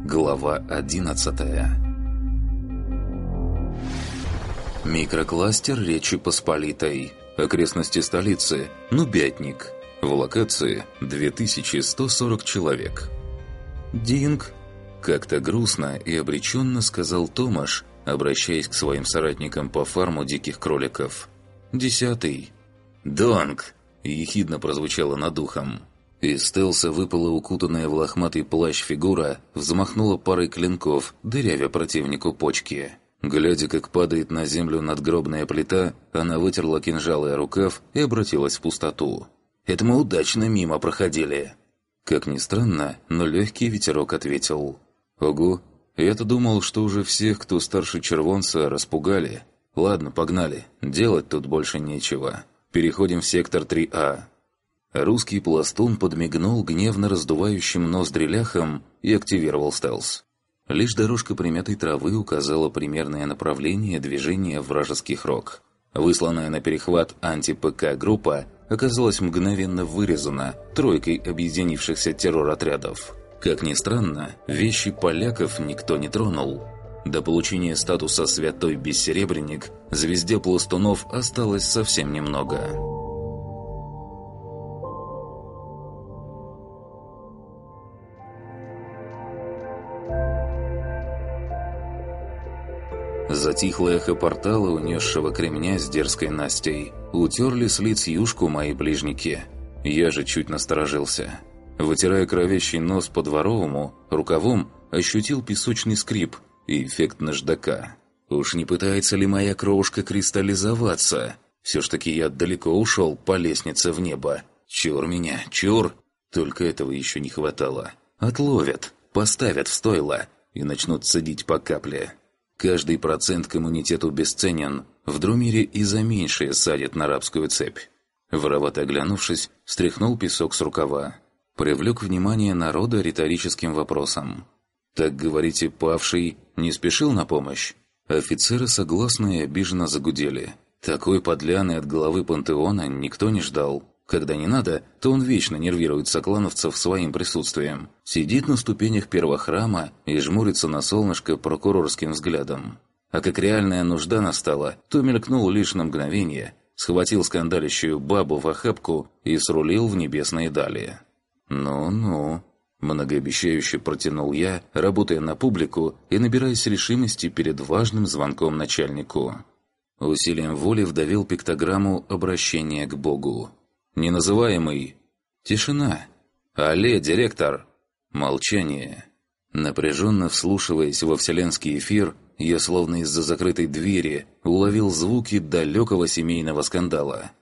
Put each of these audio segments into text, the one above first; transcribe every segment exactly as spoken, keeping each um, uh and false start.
Глава одиннадцатая. Микрокластер Речи Посполитой. Окрестности столицы. Нубятник. В локации две тысячи сто сорок человек. «Динг!» – как-то грустно и обреченно сказал Томаш, обращаясь к своим соратникам по фарму диких кроликов. «Десятый». «Донг!» – ехидно прозвучало над ухом. Из стелса выпала укутанная в лохматый плащ фигура, взмахнула парой клинков, дырявя противнику почки. Глядя, как падает на землю надгробная плита, она вытерла кинжалый рукав и обратилась в пустоту. «Это мы удачно мимо проходили». Как ни странно, но легкий ветерок ответил. «Ого, я-то думал, что уже всех, кто старше червонца, распугали. Ладно, погнали, делать тут больше нечего. Переходим в сектор три А». Русский пластун подмигнул гневно раздувающим ноздри ляхом и активировал стелс. Лишь дорожка примятой травы указала примерное направление движения вражеских рог. Высланная на перехват анти-ПК группа оказалась мгновенно вырезана тройкой объединившихся террор-отрядов. Как ни странно, вещи поляков никто не тронул. До получения статуса «Святой Бессеребренник» звезде пластунов осталось совсем немного. Затихло эхо портала, унесшего кремня с дерзкой Настей. Утерли с лиц юшку мои ближники. Я же чуть насторожился. Вытирая кровящий нос по дворовому, рукавом ощутил песочный скрип и эффект наждака. Уж не пытается ли моя кровушка кристаллизоваться? Все ж таки я далеко ушел по лестнице в небо. Чур меня, чур! Только этого еще не хватало. Отловят, поставят в стойло и начнут цедить по капле. Каждый процент к иммунитету бесценен, в Друмире и за меньшее садят на рабскую цепь. Воровато оглянувшись, стряхнул песок с рукава. Привлек внимание народа риторическим вопросом. «Так, говорите, павший не спешил на помощь?» Офицеры согласно и обиженно загудели. Такой подляны от главы пантеона никто не ждал. Когда не надо, то он вечно нервирует соклановцев своим присутствием. Сидит на ступенях первого храма и жмурится на солнышко прокурорским взглядом. А как реальная нужда настала, то мелькнул лишь на мгновение, схватил скандалящую бабу в охапку и срулил в небесные дали. «Ну-ну», – многообещающе протянул я, работая на публику и набираясь решимости перед важным звонком начальнику. Усилием воли вдавил пиктограмму обращения к Богу. «Неназываемый». Тишина. «Алле, директор». Молчание. Напряженно вслушиваясь во вселенский эфир, я словно из-за закрытой двери уловил звуки далекого семейного скандала.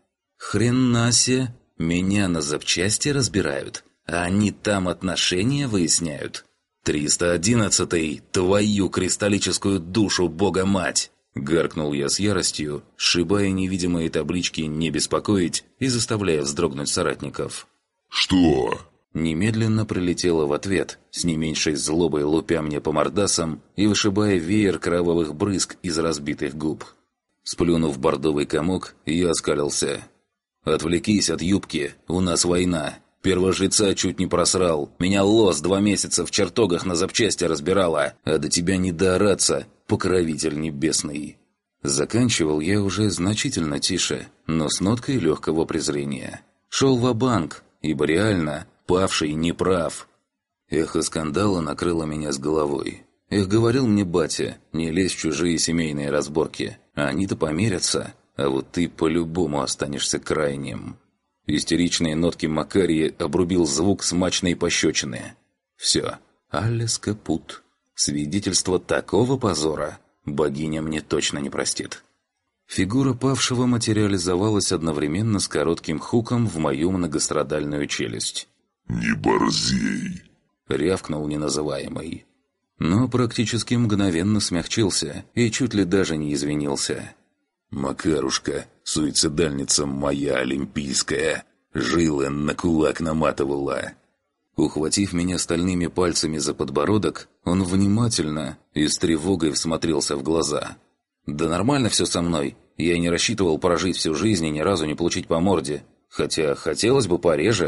«Хренасе! Меня на запчасти разбирают, а они там отношения выясняют. триста одиннадцатый, твою кристаллическую душу, бога-мать!» Гаркнул я с яростью, сшибая невидимые таблички «Не беспокоить» и заставляя вздрогнуть соратников. «Что?» Немедленно прилетело в ответ, с не меньшей злобой лупя мне по мордасам и вышибая веер кровавых брызг из разбитых губ. Сплюнув бордовый комок, я оскалился. «Отвлекись от юбки, у нас война. Первожреца чуть не просрал. Меня лос два месяца в чертогах на запчасти разбирала, а до тебя не доораться, покровитель небесный». Заканчивал я уже значительно тише, но с ноткой легкого презрения. Шел ва-банк, ибо реально павший не прав. Эхо скандала накрыло меня с головой. Эх, говорил мне батя, не лезь в чужие семейные разборки. Они-то помирятся, а вот ты по-любому останешься крайним. Истеричные нотки Макарии обрубил звук смачной пощечины. Все, аллес капут. Свидетельство такого позора богиня мне точно не простит. Фигура павшего материализовалась одновременно с коротким хуком в мою многострадальную челюсть. «Не борзей!» — рявкнул неназываемый. Но практически мгновенно смягчился и чуть ли даже не извинился. «Макарушка, суицидальница моя олимпийская, жилы на кулак наматывала». Ухватив меня стальными пальцами за подбородок, он внимательно и с тревогой всмотрелся в глаза. «Да нормально все со мной. Я не рассчитывал прожить всю жизнь и ни разу не получить по морде. Хотя хотелось бы пореже».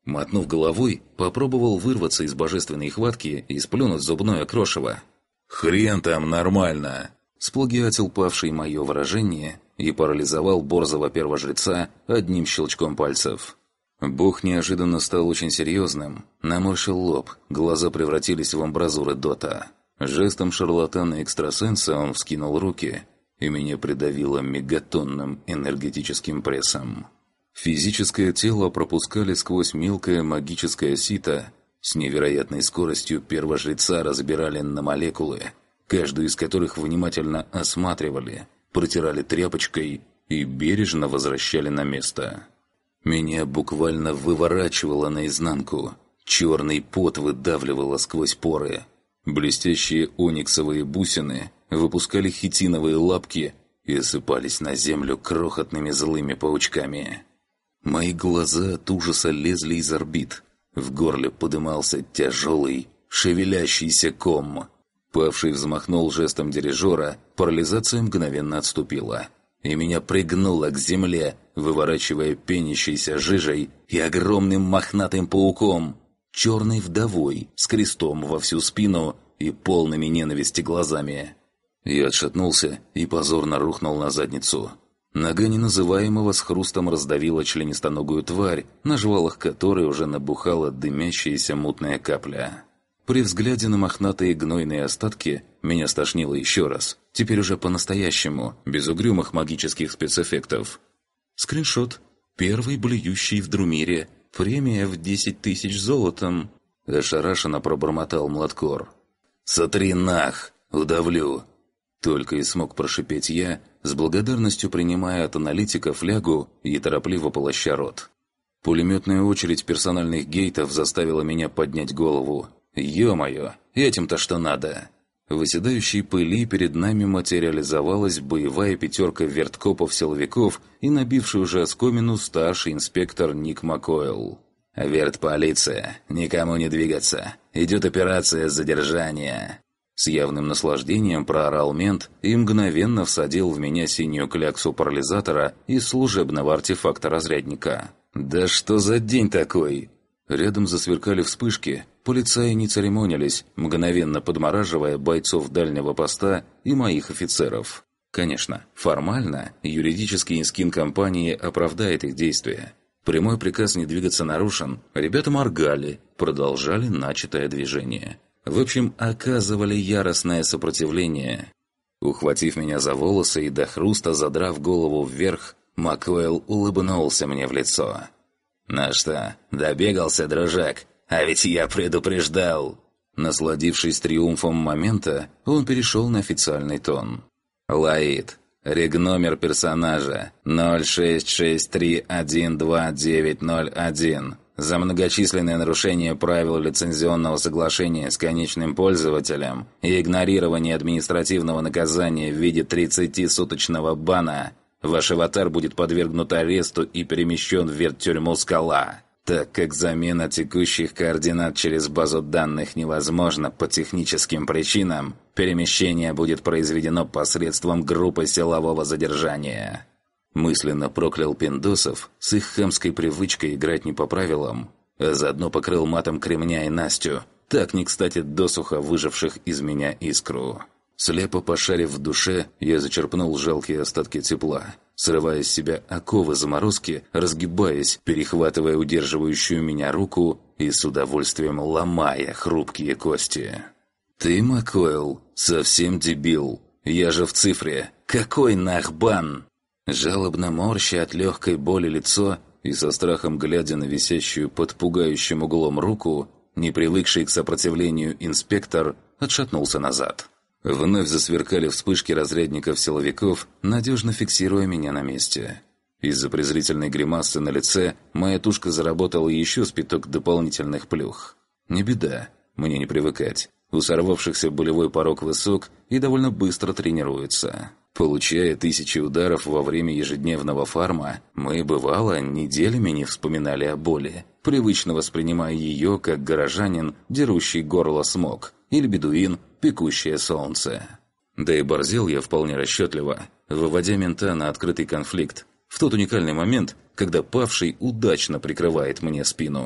Мотнув головой, попробовал вырваться из божественной хватки и сплюнуть зубное крошево. «Хрен там нормально!» Сплагиатил павший мое выражение и парализовал борзого первожреца одним щелчком пальцев. Бог неожиданно стал очень серьезным, наморщил лоб, глаза превратились в амбразуры дота. Жестом шарлатана-экстрасенса он вскинул руки, и меня придавило мегатонным энергетическим прессом. Физическое тело пропускали сквозь мелкое магическое сито, с невероятной скоростью первожреца разбирали на молекулы, каждую из которых внимательно осматривали, протирали тряпочкой и бережно возвращали на место. Меня буквально выворачивало наизнанку, черный пот выдавливало сквозь поры. Блестящие ониксовые бусины выпускали хитиновые лапки и осыпались на землю крохотными злыми паучками. Мои глаза от ужаса лезли из орбит. В горле подымался тяжелый, шевелящийся ком. Павший взмахнул жестом дирижера, парализация мгновенно отступила. И меня пригнуло к земле, выворачивая пенящейся жижей и огромным мохнатым пауком, черной вдовой, с крестом во всю спину и полными ненависти глазами. Я отшатнулся и позорно рухнул на задницу. Нога неназываемого с хрустом раздавила членистоногую тварь, на жвалах которой уже набухала дымящаяся мутная капля. При взгляде на мохнатые гнойные остатки меня стошнило еще раз, теперь уже по-настоящему, без угрюмых магических спецэффектов. Скриншот. Первый блюющий в Друмире. Премия в десять тысяч золотом. Ошарашенно пробормотал Младкор. «Сотри нах! Удавлю!» Только и смог прошипеть я, с благодарностью принимая от аналитика флягу и торопливо полоща рот. Пулеметная очередь персональных гейтов заставила меня поднять голову. Ё-моё, этим-то что надо! В выседающей пыли перед нами материализовалась боевая пятерка верткопов-силовиков и набивший уже оскомину старший инспектор Ник Макойл. «Вертполиция, никому не двигаться. Идет операция задержания». С явным наслаждением проорал мент и мгновенно всадил в меня синюю кляксу парализатора из служебного артефакта-разрядника. «Да что за день такой?» Рядом засверкали вспышки, полицаи не церемонились, мгновенно подмораживая бойцов дальнего поста и моих офицеров. Конечно, формально юридический инскин компании оправдает их действия. Прямой приказ не двигаться нарушен, ребята моргали, продолжали начатое движение. В общем, оказывали яростное сопротивление. Ухватив меня за волосы и до хруста задрав голову вверх, Макойл улыбнулся мне в лицо. «Ну что, добегался, дружок? А ведь я предупреждал!» Насладившись триумфом момента, он перешел на официальный тон. «Лаид, регномер персонажа ноль шесть шесть три один два девять ноль один. За многочисленное нарушение правил лицензионного соглашения с конечным пользователем и игнорирование административного наказания в виде тридцатисуточного бана ваш аватар будет подвергнут аресту и перемещен в верттюрьму «Скала», так как замена текущих координат через базу данных невозможна по техническим причинам. Перемещение будет произведено посредством группы силового задержания. Мысленно проклял пиндосов с их хамской привычкой играть не по правилам, а заодно покрыл матом Кремня и Настю, так не кстати досуха выживших из меня искру. Слепо пошарив в душе, я зачерпнул жалкие остатки тепла, срывая с себя оковы заморозки, разгибаясь, перехватывая удерживающую меня руку и с удовольствием ломая хрупкие кости. «Ты, Макойл, совсем дебил. Я же в цифре. Какой нахбан?» Жалобно морща от легкой боли лицо и со страхом глядя на висящую под пугающим углом руку, не привыкший к сопротивлению инспектор отшатнулся назад. Вновь засверкали вспышки разрядников-силовиков, надежно фиксируя меня на месте. Из-за презрительной гримасы на лице моя тушка заработала еще с пяток дополнительных плюх. Не беда, мне не привыкать. У сорвавшихся болевой порог высок и довольно быстро тренируется. Получая тысячи ударов во время ежедневного фарма, мы, бывало, неделями не вспоминали о боли, привычно воспринимая ее как горожанин, дерущий горло смог, или бедуин, пекущее солнце. Да и борзел я вполне расчетливо, выводя мента на открытый конфликт, в тот уникальный момент, когда павший удачно прикрывает мне спину.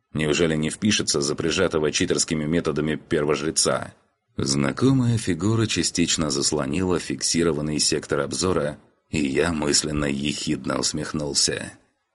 Неужели не впишется за прижатого читерскими методами первожреца? Знакомая фигура частично заслонила фиксированный сектор обзора, и я мысленно ехидно усмехнулся.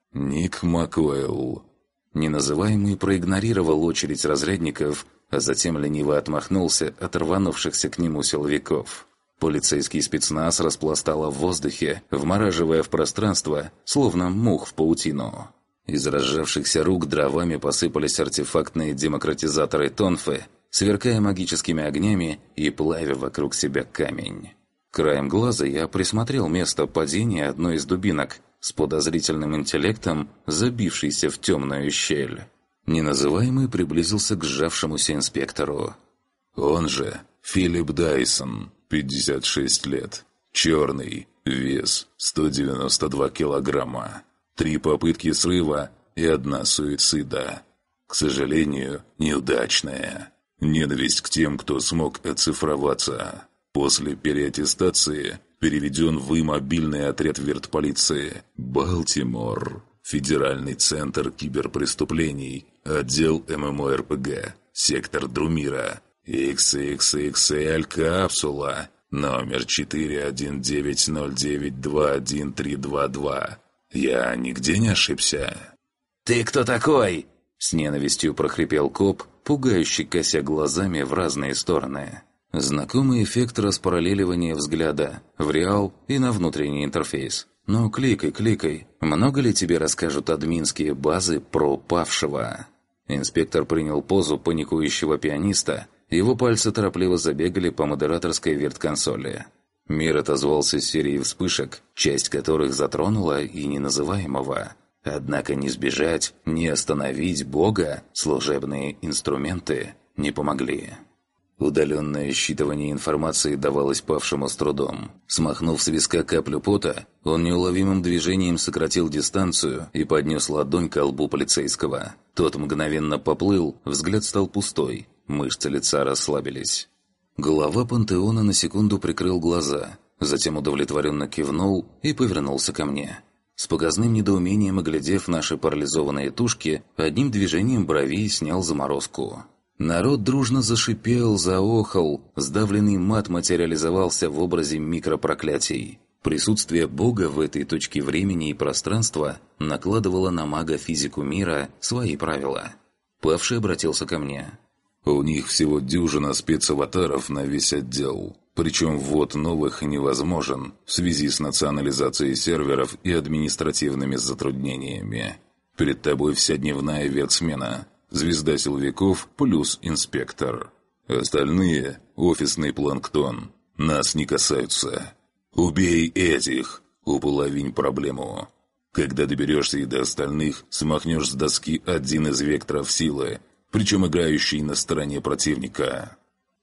Ник Макуэлл. Неназываемый проигнорировал очередь разрядников, а затем лениво отмахнулся от рванувшихся к нему силовиков. Полицейский спецназ распластало в воздухе, вмораживая в пространство, словно мух в паутину. Из разжавшихся рук дровами посыпались артефактные демократизаторы Тонфы, сверкая магическими огнями и плавя вокруг себя камень. Краем глаза я присмотрел место падения одной из дубинок, с подозрительным интеллектом, забившейся в темную щель. Неназываемый приблизился к сжавшемуся инспектору. Он же Филипп Дайсон, пятьдесят шесть лет, черный, вес сто девяносто два килограмма, три попытки срыва и одна суицида. К сожалению, неудачная. Ненависть к тем, кто смог оцифроваться. После переаттестации переведен в мобильный отряд вертполиции «Балтимор», Федеральный центр киберпреступлений, отдел ММО-РПГ, сектор Друмира, икс икс икс эль капсула, номер четыре один девять ноль девять два один три два два. Я нигде не ошибся? «Ты кто такой?» — с ненавистью прохрипел коп, пугающе кося глазами в разные стороны. Знакомый эффект распараллеливания взгляда в реал и на внутренний интерфейс. «Ну, кликай, кликай. Много ли тебе расскажут админские базы про павшего?» Инспектор принял позу паникующего пианиста. Его пальцы торопливо забегали по модераторской вертконсоли. Мир отозвался серией вспышек, часть которых затронула и неназываемого. Однако ни сбежать, ни остановить Бога служебные инструменты не помогли. Удаленное считывание информации давалось павшему с трудом. Смахнув с виска каплю пота, он неуловимым движением сократил дистанцию и поднес ладонь к лбу полицейского. Тот мгновенно поплыл, взгляд стал пустой, мышцы лица расслабились. Глава пантеона на секунду прикрыл глаза, затем удовлетворенно кивнул и повернулся ко мне. С показным недоумением оглядев наши парализованные тушки, одним движением бровей снял заморозку. Народ дружно зашипел, заохал, сдавленный мат материализовался в образе микропроклятий. Присутствие Бога в этой точке времени и пространства накладывало на мага физику мира свои правила. Павший обратился ко мне. «У них всего дюжина спецаватаров на весь отдел. Причем ввод новых невозможен в связи с национализацией серверов и административными затруднениями. Перед тобой вся дневная ветсмена. Звезда силовиков плюс инспектор. Остальные – офисный планктон. Нас не касаются. Убей этих, уполовинь проблему. Когда доберешься и до остальных, смахнешь с доски один из векторов силы, причем играющий на стороне противника».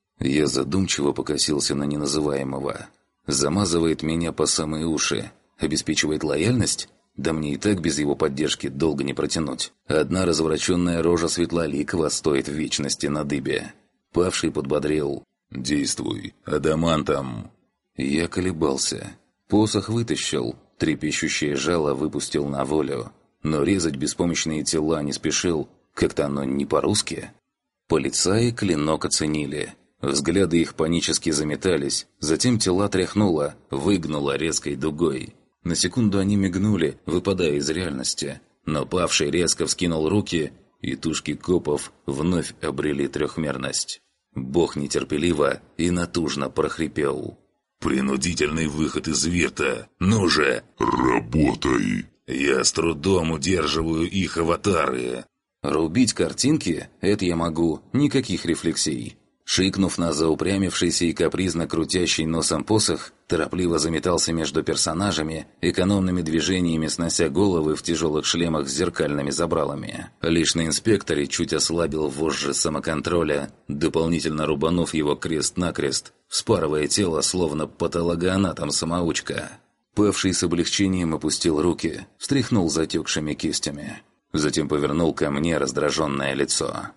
Я задумчиво покосился на неназываемого. Замазывает меня по самые уши. Обеспечивает лояльность? Да мне и так без его поддержки долго не протянуть. Одна развороченная рожа Светлоликова стоит вечности на дыбе. Павший подбодрил. «Действуй, адамантом!» Я колебался. Посох вытащил, трепещущее жало выпустил на волю. Но резать беспомощные тела не спешил, как-то оно не по-русски. Полицаи клинок оценили. Взгляды их панически заметались, затем тела тряхнуло, выгнуло резкой дугой. На секунду они мигнули, выпадая из реальности, но павший резко вскинул руки, и тушки копов вновь обрели трехмерность. Бог нетерпеливо и натужно прохрипел. «Принудительный выход из вирта! Ну же!» «Работай!» «Я с трудом удерживаю их аватары!» «Рубить картинки? Это я могу, никаких рефлексий!» Шикнув на заупрямившийся и капризно крутящий носом посох, торопливо заметался между персонажами, экономными движениями снося головы в тяжелых шлемах с зеркальными забралами. Лишь на инспекторе чуть ослабил вожжи самоконтроля, дополнительно рубанув его крест-накрест, вспарывая тело, словно патологоанатом-самоучка. Павший с облегчением опустил руки, встряхнул затекшими кистями. Затем повернул ко мне раздраженное лицо.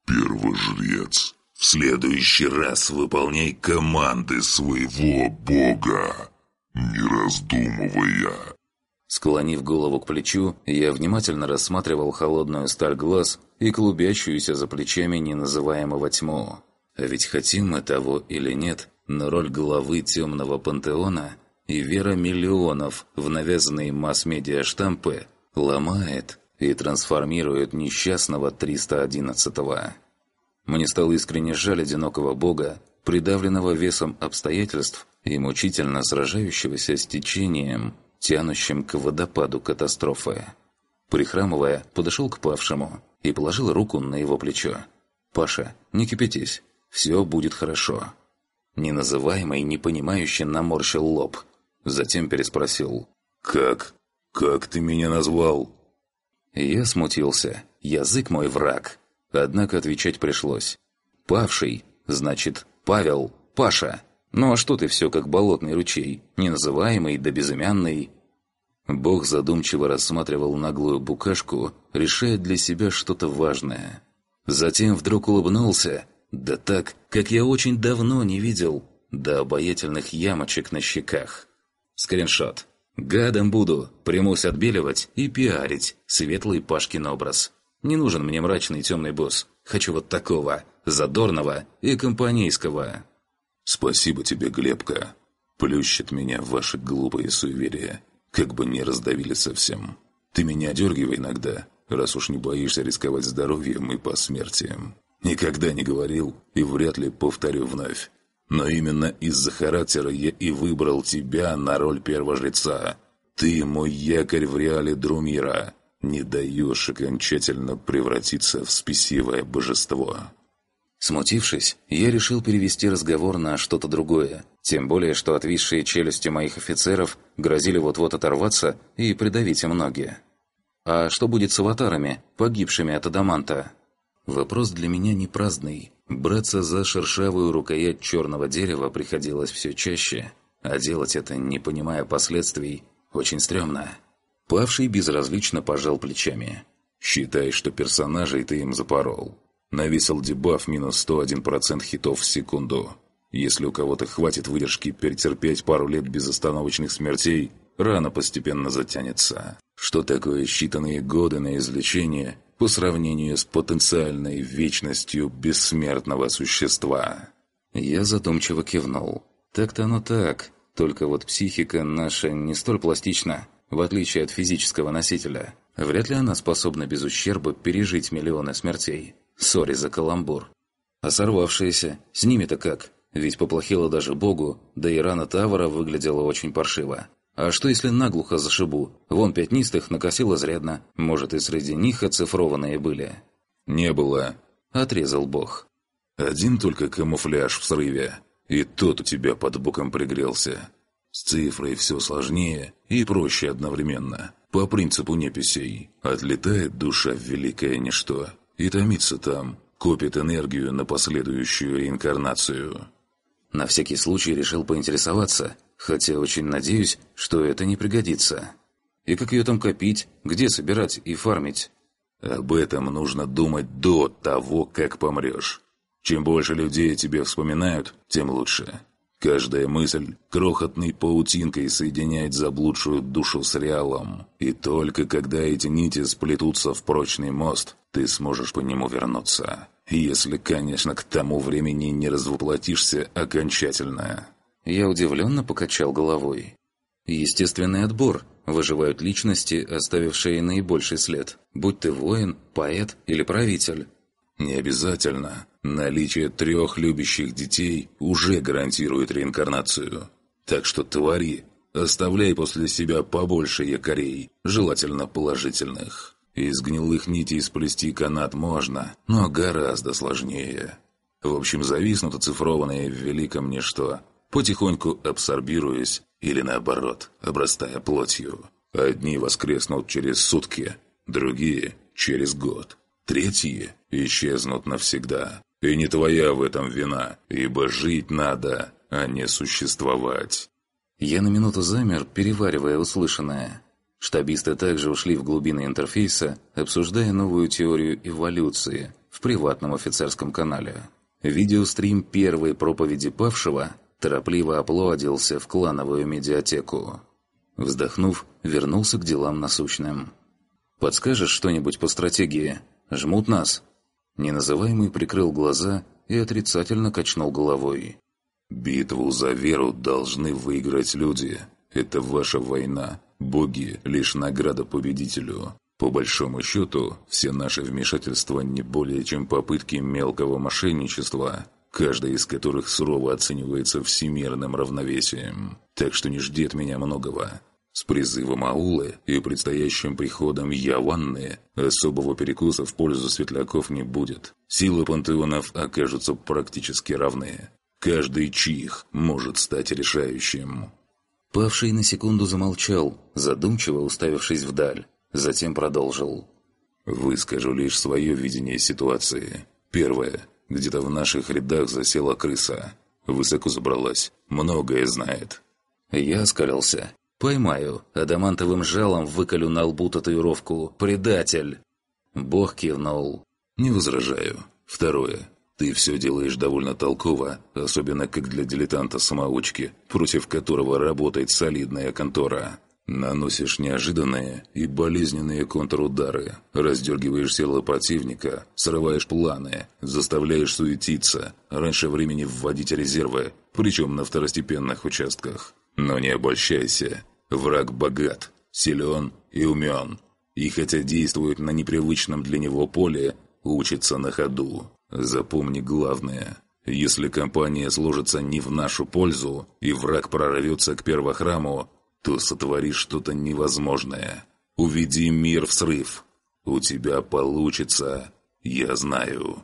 «Первожрец, в следующий раз выполняй команды своего бога, не раздумывая». Склонив голову к плечу, я внимательно рассматривал холодную сталь глаз и клубящуюся за плечами неназываемого тьму. А ведь хотим мы того или нет, но роль главы темного пантеона и вера миллионов в навязанные масс-медиа штампы ломает и трансформирует несчастного триста одиннадцатого. Мне стало искренне жаль одинокого бога, придавленного весом обстоятельств и мучительно сражающегося с течением, тянущим к водопаду катастрофы. Прихрамывая, подошел к павшему и положил руку на его плечо. «Паша, не кипятись, все будет хорошо». Неназываемый непонимающе наморщил лоб. Затем переспросил: «Как? Как ты меня назвал?» Я смутился. Язык мой враг. Однако отвечать пришлось. «Павший, значит, Павел, Паша. Ну а что ты все как болотный ручей, неназываемый да безымянный?» Бог задумчиво рассматривал наглую букашку, решая для себя что-то важное. Затем вдруг улыбнулся, да так, как я очень давно не видел, до обаятельных ямочек на щеках. Скриншот. «Гадом буду, примусь отбеливать и пиарить светлый Пашкин образ. Не нужен мне мрачный темный босс. Хочу вот такого, задорного и компанейского». «Спасибо тебе, Глебка. Плющит меня ваши глупые суеверия. Как бы не раздавили совсем. Ты меня одергивай иногда, раз уж не боишься рисковать здоровьем и посмертием. Никогда не говорил и вряд ли повторю вновь. Но именно из-за характера я и выбрал тебя на роль первожреца. Ты мой якорь в реале Друмира. Не даешь окончательно превратиться в спесивое божество». Смутившись, я решил перевести разговор на что-то другое. Тем более, что отвисшие челюсти моих офицеров грозили вот-вот оторваться и придавить им ноги. А что будет с аватарами, погибшими от адаманта? Вопрос для меня не праздный. Браться за шершавую рукоять черного дерева приходилось все чаще, а делать это, не понимая последствий, очень стрёмно. Павший безразлично пожал плечами. «Считай, что персонажей ты им запорол. Навесил дебаф минус сто один процент хитов в секунду. Если у кого-то хватит выдержки перетерпеть пару лет безостановочных смертей, рана постепенно затянется. Что такое считанные годы на излечение по сравнению с потенциальной вечностью бессмертного существа?» Я задумчиво кивнул. Так-то оно так, только вот психика наша не столь пластична, в отличие от физического носителя. Вряд ли она способна без ущерба пережить миллионы смертей. Сори за каламбур. А сорвавшиеся, с ними-то как? Ведь поплохело даже Богу, да и рана Тавара выглядела очень паршиво. А что если наглухо зашибу? Вон пятнистых накосило изрядно. Может, и среди них оцифрованные были? «Не было», — отрезал Бог. «Один только камуфляж в срыве. И тот у тебя под боком пригрелся. С цифрой все сложнее и проще одновременно. По принципу неписей. Отлетает душа в великое ничто и томится там, копит энергию на последующую реинкарнацию». На всякий случай решил поинтересоваться, хотя очень надеюсь, что это не пригодится. И как ее там копить, где собирать и фармить? Об этом нужно думать до того, как помрешь. Чем больше людей тебе вспоминают, тем лучше. Каждая мысль крохотной паутинкой соединяет заблудшую душу с реалом. И только когда эти нити сплетутся в прочный мост, ты сможешь по нему вернуться. Если, конечно, к тому времени не развоплотишься окончательно. Я удивленно покачал головой. Естественный отбор. Выживают личности, оставившие наибольший след. Будь ты воин, поэт или правитель. Не обязательно. Наличие трех любящих детей уже гарантирует реинкарнацию. Так что твори, оставляй после себя побольше якорей, желательно положительных. Из гнилых нитей сплести канат можно, но гораздо сложнее. В общем, зависнут оцифрованные в великом ничто, потихоньку абсорбируясь или наоборот, обрастая плотью. Одни воскреснут через сутки, другие – через год. Третьи исчезнут навсегда. И не твоя в этом вина, ибо жить надо, а не существовать. Я на минуту замер, переваривая услышанное. Штабисты также ушли в глубины интерфейса, обсуждая новую теорию эволюции в приватном офицерском канале. Видеострим первой проповеди павшего торопливо аплодился в клановую медиатеку. Вздохнув, вернулся к делам насущным. «Подскажешь что-нибудь по стратегии? Жмут нас». Неназываемый прикрыл глаза и отрицательно качнул головой. «Битву за веру должны выиграть люди. Это ваша война. Боги – лишь награда победителю. По большому счету, все наши вмешательства не более чем попытки мелкого мошенничества, каждая из которых сурово оценивается всемирным равновесием. Так что не жди от меня многого. С призывом аулы и предстоящим приходом Яванны особого перекуса в пользу светляков не будет. Силы пантеонов окажутся практически равны. Каждый чих может стать решающим». Павший на секунду замолчал, задумчиво уставившись вдаль. Затем продолжил. «Выскажу лишь свое видение ситуации. Первое. Где-то в наших рядах засела крыса. Высоко забралась. Многое знает». Я оскалился. «Поймаю. Адамантовым жалом выколю на лбу татуировку. Предатель!» Бог кивнул. «Не возражаю. Второе. Ты все делаешь довольно толково, особенно как для дилетанта-самоучки, против которого работает солидная контора. Наносишь неожиданные и болезненные контрудары, раздергиваешь тело противника, срываешь планы, заставляешь суетиться, раньше времени вводить резервы, причем на второстепенных участках. Но не обольщайся. Враг богат, силен и умен. И хотя действует на непривычном для него поле, учится на ходу. Запомни главное. Если кампания сложится не в нашу пользу, и враг прорвется к первохраму, то сотворишь что-то невозможное. Уведи мир в срыв. У тебя получится, я знаю».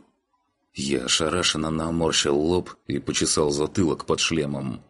Я ошарашенно наморщил лоб и почесал затылок под шлемом.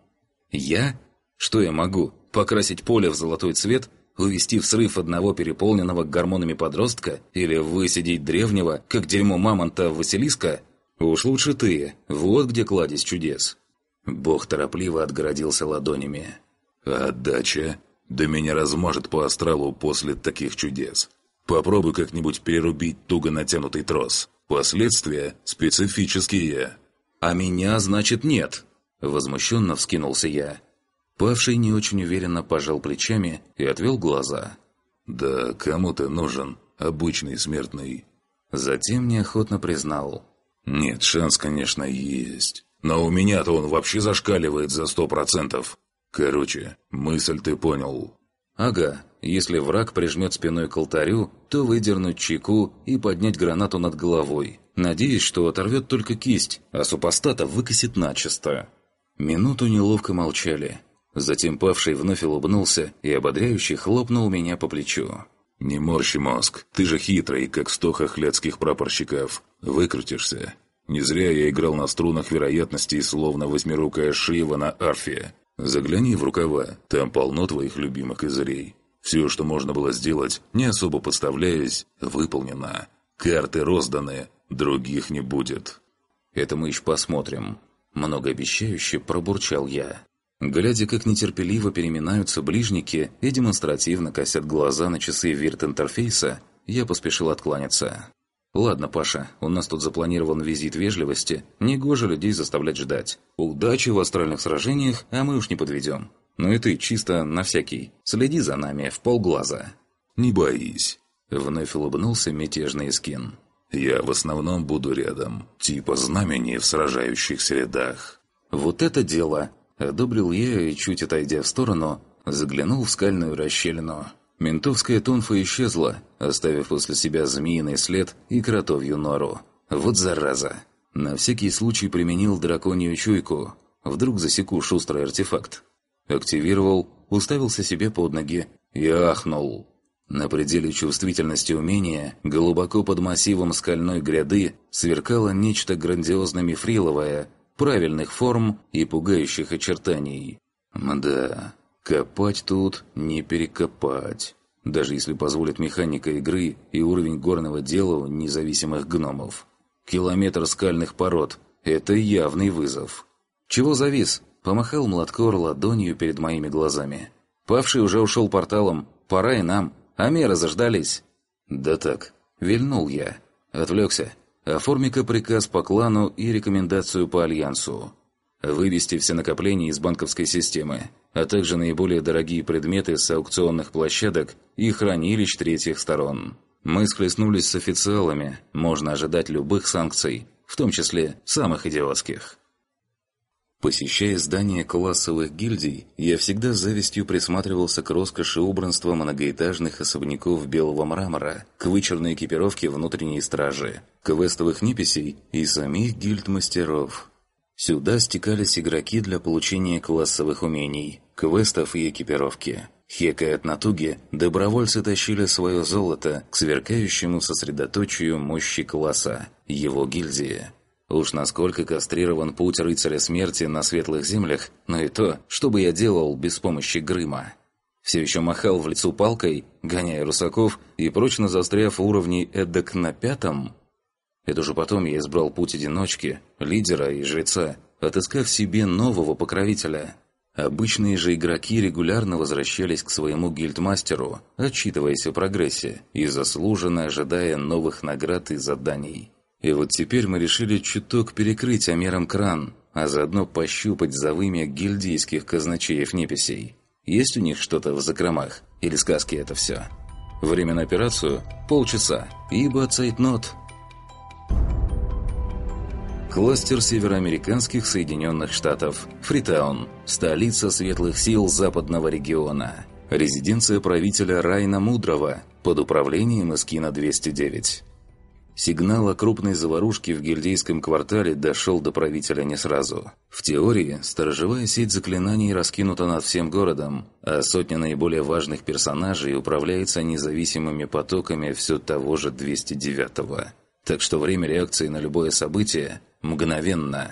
«Я? Что я могу? Покрасить поле в золотой цвет? Увести в срыв одного переполненного гормонами подростка? Или высидеть древнего, как дерьмо мамонта Василиска? Уж лучше ты. Вот где кладезь чудес». Бог торопливо отгородился ладонями. «А отдача? Да меня размажет по астралу после таких чудес. Попробуй как-нибудь перерубить туго натянутый трос. Последствия специфические». «А меня, значит, нет!» Возмущенно вскинулся я. Павший не очень уверенно пожал плечами и отвел глаза. «Да кому ты нужен, обычный смертный?» Затем неохотно признал. «Нет, шанс, конечно, есть. Но у меня-то он вообще зашкаливает за сто процентов. Короче, мысль ты понял». «Ага, если враг прижмет спиной к алтарю, то выдернуть чеку и поднять гранату над головой. Надеюсь, что оторвет только кисть, а супостата выкосит начисто». Минуту неловко молчали. Затем Павший вновь улыбнулся и ободряюще хлопнул меня по плечу. «Не морщи мозг, ты же хитрый, как сто хохлядских прапорщиков. Выкрутишься. Не зря я играл на струнах вероятностей, словно восьмирукая Шива на арфе. Загляни в рукава, там полно твоих любимых козырей. Все, что можно было сделать, не особо подставляясь, выполнено. Карты розданы, других не будет». «Это мы еще посмотрим», – многообещающе пробурчал я. Глядя, как нетерпеливо переминаются ближники и демонстративно косят глаза на часы вирт-интерфейса, я поспешил откланяться. «Ладно, Паша, у нас тут запланирован визит вежливости, негоже людей заставлять ждать. Удачи в астральных сражениях, а мы уж не подведем. Ну и ты, чисто на всякий, следи за нами в полглаза». «Не боись», — вновь улыбнулся мятежный скин. «Я в основном буду рядом, типа знамени в сражающихся рядах». «Вот это дело!» Одобрил я и, чуть отойдя в сторону, заглянул в скальную расщелину. Ментовская тунфа исчезла, оставив после себя змеиный след и кротовью нору. Вот зараза! На всякий случай применил драконью чуйку. Вдруг засеку шустрый артефакт. Активировал, уставился себе под ноги и ахнул. На пределе чувствительности умения, глубоко под массивом скальной гряды, сверкало нечто грандиозно-мифриловое, правильных форм и пугающих очертаний. Мда, копать тут не перекопать. Даже если позволит механика игры и уровень горного дела у независимых гномов. Километр скальных пород – это явный вызов. «Чего завис?» – помахал Младкор ладонью перед моими глазами. «Павший уже ушел порталом, пора и нам, а меры заждались». «Да так», – вильнул я, отвлекся. Оформи-ка приказ по клану и рекомендацию по альянсу. вывести все накопления из банковской системы, а также наиболее дорогие предметы с аукционных площадок и хранилищ третьих сторон. Мы схлестнулись с официалами, можно ожидать любых санкций, в том числе самых идиотских. Посещая здания классовых гильдий, я всегда с завистью присматривался к роскоши убранства многоэтажных особняков белого мрамора, к вычурной экипировке внутренней стражи, квестовых неписей и самих гильд-мастеров. Сюда стекались игроки для получения классовых умений, квестов и экипировки. Хекая от натуги, добровольцы тащили свое золото к сверкающему сосредоточию мощи класса, его гильдии. Уж насколько кастрирован путь рыцаря смерти на светлых землях, но и то, что бы я делал без помощи Грыма. Все еще махал в лицо палкой, гоняя русаков и прочно застряв уровней эдак на пятом. Это уже потом я избрал путь одиночки, лидера и жреца, отыскав себе нового покровителя. Обычные же игроки регулярно возвращались к своему гильдмастеру, отчитываясь о прогрессе и заслуженно ожидая новых наград и заданий. И вот теперь мы решили чуток перекрыть Амером кран, а заодно пощупать за вымя гильдейских казначеев-неписей. Есть у них что-то в закромах? Или сказки это все? Время на операцию – полчаса, ибо цейтнот. Кластер североамериканских Соединенных Штатов. Фритаун. Столица светлых сил западного региона. Резиденция правителя Райна Мудрого под управлением Искина двести девять. Сигнал о крупной заварушке в гильдейском квартале дошел до правителя не сразу. В теории, сторожевая сеть заклинаний раскинута над всем городом, а сотня наиболее важных персонажей управляется независимыми потоками все того же двести девятого. Так что время реакции на любое событие мгновенно.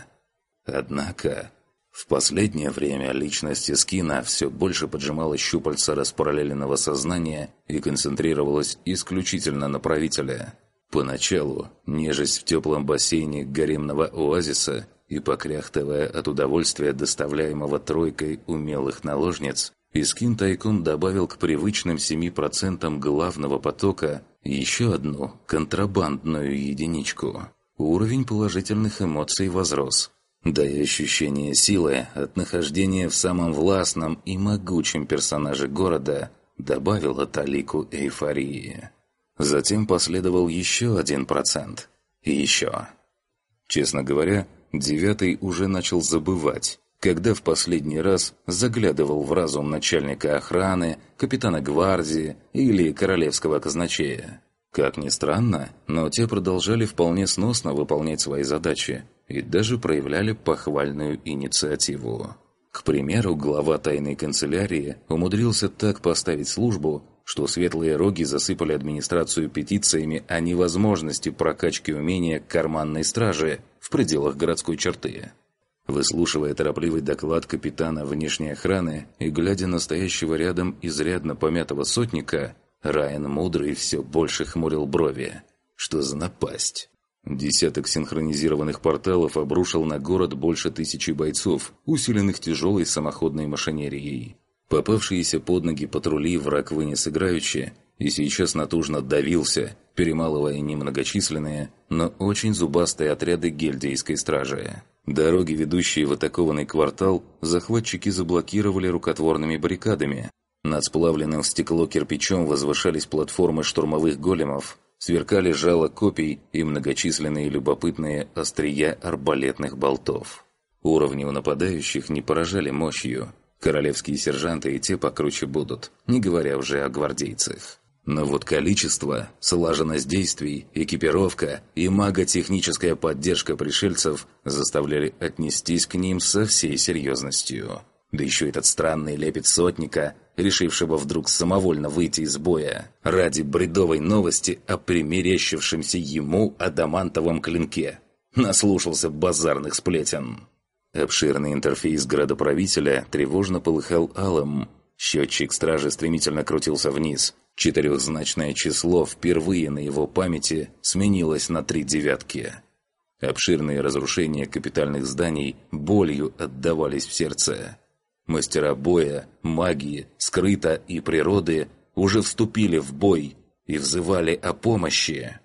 Однако, в последнее время личность Искина все больше поджимала щупальца распараллеленного сознания и концентрировалась исключительно на правителя. Поначалу, нежесть в теплом бассейне гаремного оазиса и покряхтывая от удовольствия, доставляемого тройкой умелых наложниц, Искин тайком добавил к привычным семи процентам главного потока еще одну контрабандную единичку. Уровень положительных эмоций возрос, да и ощущение силы от нахождения в самом властном и могучем персонаже города добавило талику эйфории. Затем последовал еще один процент. И еще. Честно говоря, девятый уже начал забывать, когда в последний раз заглядывал в разум начальника охраны, капитана гвардии или королевского казначея. Как ни странно, но те продолжали вполне сносно выполнять свои задачи и даже проявляли похвальную инициативу. К примеру, глава тайной канцелярии умудрился так поставить службу, что светлые роги засыпали администрацию петициями о невозможности прокачки умения карманной стражи в пределах городской черты. Выслушивая торопливый доклад капитана внешней охраны и глядя на стоящего рядом изрядно помятого сотника, Райан Мудрый все больше хмурил брови. Что за напасть? Десяток синхронизированных порталов обрушил на город больше тысячи бойцов, усиленных тяжелой самоходной машинерией. Попавшиеся под ноги патрули враг вынес играючи, и сейчас натужно давился, перемалывая немногочисленные, но очень зубастые отряды гильдейской стражи. Дороги, ведущие в атакованный квартал, захватчики заблокировали рукотворными баррикадами. Над сплавленным в стекло кирпичом возвышались платформы штурмовых големов, сверкали жало копий и многочисленные любопытные острия арбалетных болтов. Уровни у нападающих не поражали мощью. Королевские сержанты и те покруче будут, не говоря уже о гвардейцах. Но вот количество, слаженность действий, экипировка и маготехническая поддержка пришельцев заставляли отнестись к ним со всей серьезностью. Да еще этот странный лепет сотника, решившего вдруг самовольно выйти из боя ради бредовой новости о примерещившемся ему адамантовом клинке. Наслушался базарных сплетен. Обширный интерфейс градоправителя тревожно полыхал алым. Счетчик стражи стремительно крутился вниз. Четырехзначное число впервые на его памяти сменилось на три девятки. Обширные разрушения капитальных зданий болью отдавались в сердце. Мастера боя, магии, скрыта и природы уже вступили в бой и взывали о помощи.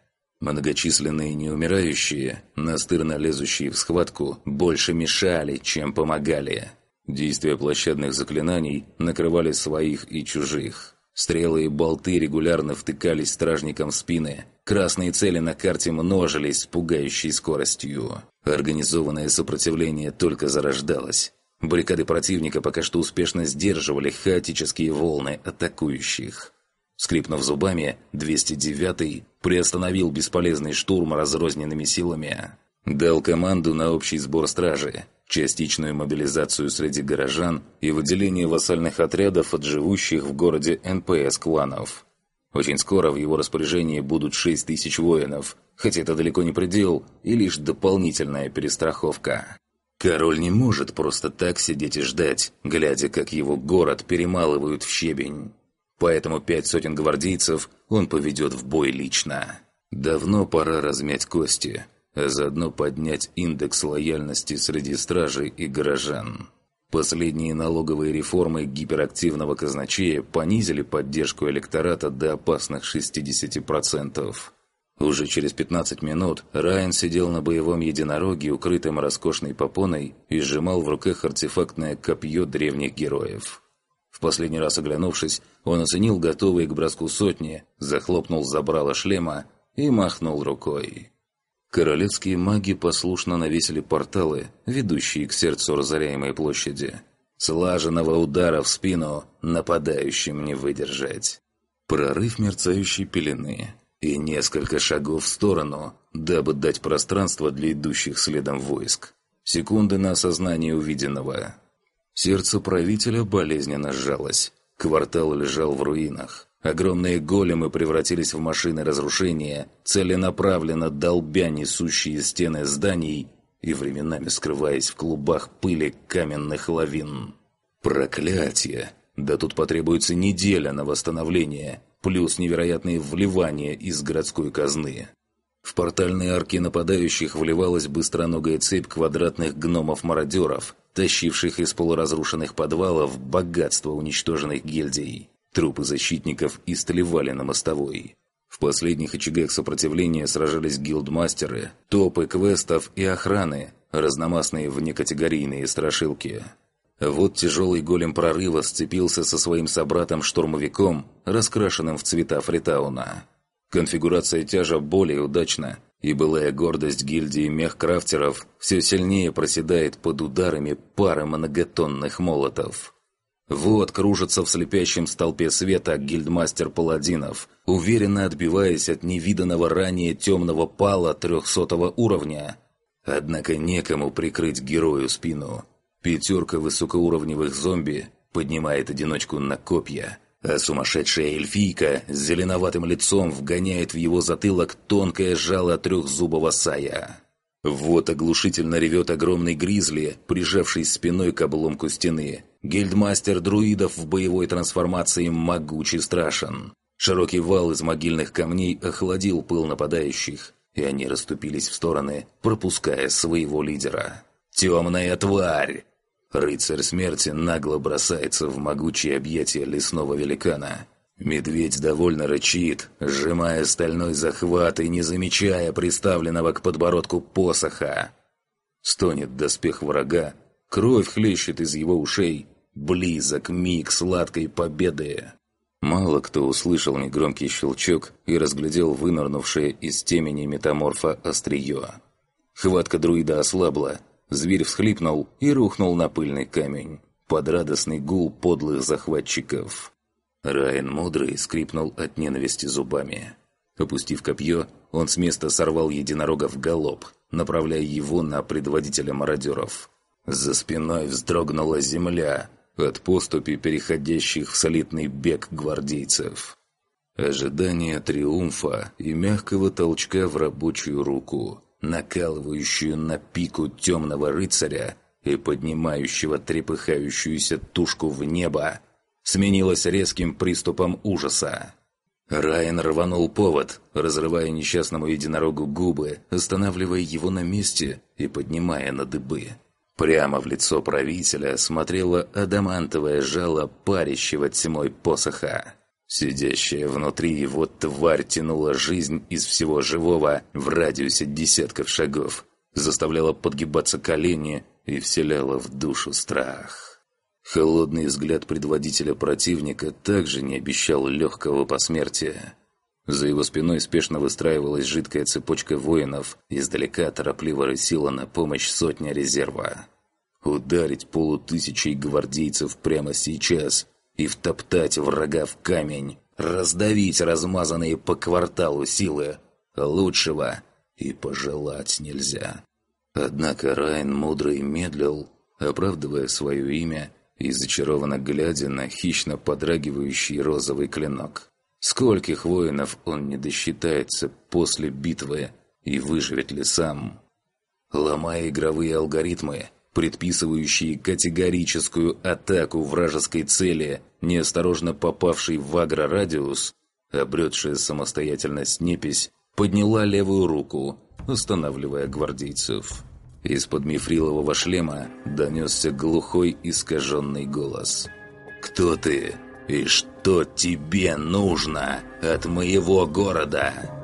Многочисленные неумирающие, настырно лезущие в схватку, больше мешали, чем помогали. Действия площадных заклинаний накрывали своих и чужих. Стрелы и болты регулярно втыкались стражникам в спины. Красные цели на карте множились с пугающей скоростью. Организованное сопротивление только зарождалось. Баррикады противника пока что успешно сдерживали хаотические волны атакующих. Скрипнув зубами, двести девятый приостановил бесполезный штурм разрозненными силами. Дал команду на общий сбор стражи, частичную мобилизацию среди горожан и выделение вассальных отрядов от живущих в городе эн пэ эс-кланов. Очень скоро в его распоряжении будут шесть тысяч воинов, хотя это далеко не предел и лишь дополнительная перестраховка. Король не может просто так сидеть и ждать, глядя, как его город перемалывают в щебень. Поэтому пять сотен гвардейцев он поведет в бой лично. Давно пора размять кости, а заодно поднять индекс лояльности среди стражей и горожан. Последние налоговые реформы гиперактивного казначея понизили поддержку электората до опасных шестидесяти процентов. Уже через пятнадцать минут Райан сидел на боевом единороге, укрытым роскошной попоной, и сжимал в руках артефактное копье древних героев. В последний раз оглянувшись, он оценил готовые к броску сотни, захлопнул забрало шлема и махнул рукой. Королевские маги послушно навесили порталы, ведущие к сердцу разоряемой площади. Слаженного удара в спину нападающим не выдержать. Прорыв мерцающей пелены и несколько шагов в сторону, дабы дать пространство для идущих следом войск. Секунды на осознание увиденного. Сердце правителя болезненно сжалось. Квартал лежал в руинах. Огромные големы превратились в машины разрушения, целенаправленно долбя несущие стены зданий и временами скрываясь в клубах пыли каменных лавин. Проклятие! Да тут потребуется неделя на восстановление, плюс невероятные вливания из городской казны. В портальные арки нападающих вливалась быстроногая цепь квадратных гномов-мародеров, тащивших из полуразрушенных подвалов богатство уничтоженных гильдий. Трупы защитников истлевали на мостовой. В последних очагах сопротивления сражались гилдмастеры, топы квестов и охраны, разномастные внекатегорийные страшилки. Вот тяжелый голем прорыва сцепился со своим собратом-штурмовиком, раскрашенным в цвета Фритауна. Конфигурация тяжа более удачна, и былая гордость гильдии мехкрафтеров все сильнее проседает под ударами пары многотонных молотов. Вот кружится в слепящем столпе света гильдмастер паладинов, уверенно отбиваясь от невиданного ранее темного пала трехсотого уровня. Однако некому прикрыть герою спину. Пятерка высокоуровневых зомби поднимает одиночку на копья, а сумасшедшая эльфийка с зеленоватым лицом вгоняет в его затылок тонкое жало трехзубого сая. Вот оглушительно ревет огромный гризли, прижавшись спиной к обломку стены. Гильдмастер друидов в боевой трансформации могуч и страшен. Широкий вал из могильных камней охладил пыл нападающих, и они расступились в стороны, пропуская своего лидера. «Темная тварь!» Рыцарь смерти нагло бросается в могучие объятия лесного великана. Медведь довольно рычит, сжимая стальной захват и не замечая приставленного к подбородку посоха. Стонет доспех врага, кровь хлещет из его ушей. Близок миг сладкой победы. Мало кто услышал негромкий щелчок и разглядел вынырнувшее из темени метаморфа острие. Хватка друида ослабла. Зверь всхлипнул и рухнул на пыльный камень, под радостный гул подлых захватчиков. Райан Мудрый скрипнул от ненависти зубами. Опустив копье, он с места сорвал единорога в галоп, направляя его на предводителя мародеров. За спиной вздрогнула земля от поступи переходящих в солидный бег гвардейцев. Ожидание триумфа и мягкого толчка в рабочую руку, накалывающую на пику темного рыцаря и поднимающего трепыхающуюся тушку в небо, сменилось резким приступом ужаса. Райан рванул повод, разрывая несчастному единорогу губы, останавливая его на месте и поднимая на дыбы. Прямо в лицо правителя смотрело адамантовое жало парящего тьмой посоха. Сидящая внутри его тварь тянула жизнь из всего живого в радиусе десятков шагов, заставляла подгибаться колени и вселяла в душу страх. Холодный взгляд предводителя противника также не обещал легкого посмертия. За его спиной спешно выстраивалась жидкая цепочка воинов, издалека торопливо рысила на помощь сотня резерва. Ударить полутысячей гвардейцев прямо сейчас и втоптать врага в камень, раздавить размазанные по кварталу силы, лучшего и пожелать нельзя. Однако Райн мудро и медлил, оправдывая свое имя и зачарованно глядя на хищно подрагивающий розовый клинок. Скольких воинов он не досчитается после битвы и выживет ли сам? Ломая игровые алгоритмы, предписывающие категорическую атаку вражеской цели, неосторожно попавший в агрорадиус, обретшая самостоятельность непись подняла левую руку, останавливая гвардейцев. Из-под мифрилового шлема донесся глухой искаженный голос. «Кто ты? И что тебе нужно от моего города?»